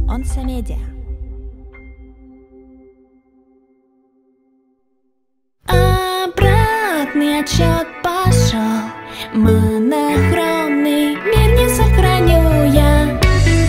Онса Медиа. Обратный отсчет пошел. Монохромный мир не сохраню я.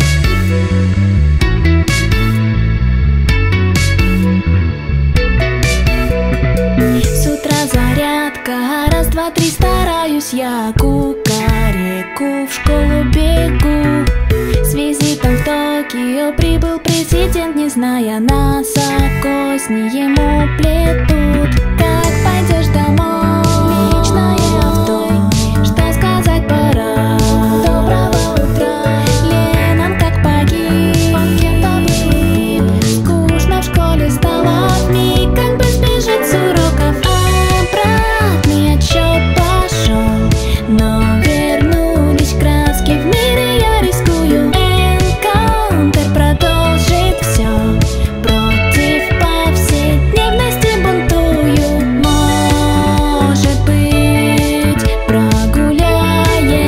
С утра зарядка, раз, два, три, стараюсь я. Кукареку, в школу бегу. С визитом в Токио прибыл президент, не зная нас, а косни ему плетут. Как пойдешь домой? Личное авто, что сказать пора. Доброго утра. Ленин как погиб, он кем-то был убит. Скучно в школе стало вмиг, как бы сбежать с уроков. Обратный отсчет пошел, но вернулись краски в мире, я рискую. Энкаунтер продолжит все, против повседневности бунтую. Может быть, прогуляем,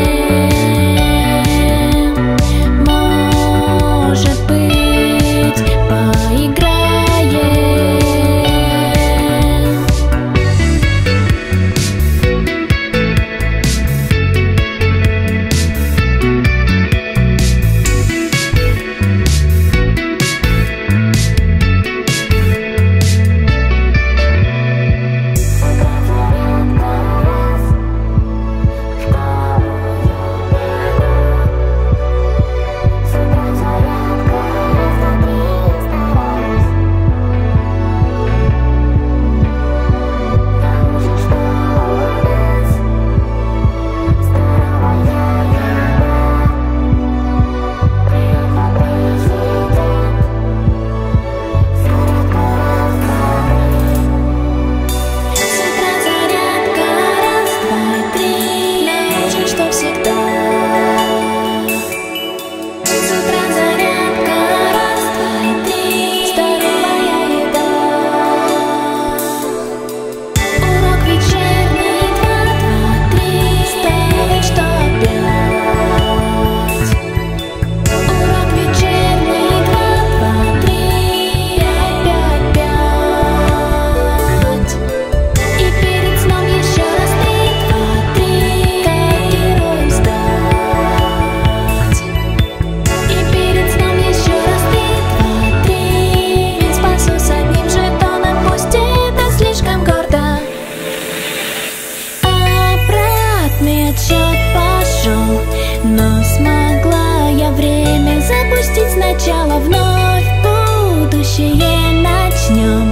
может быть, поиграем. Отсчет пошел, но смогла я время запустить сначала. Вновь будущее начнем.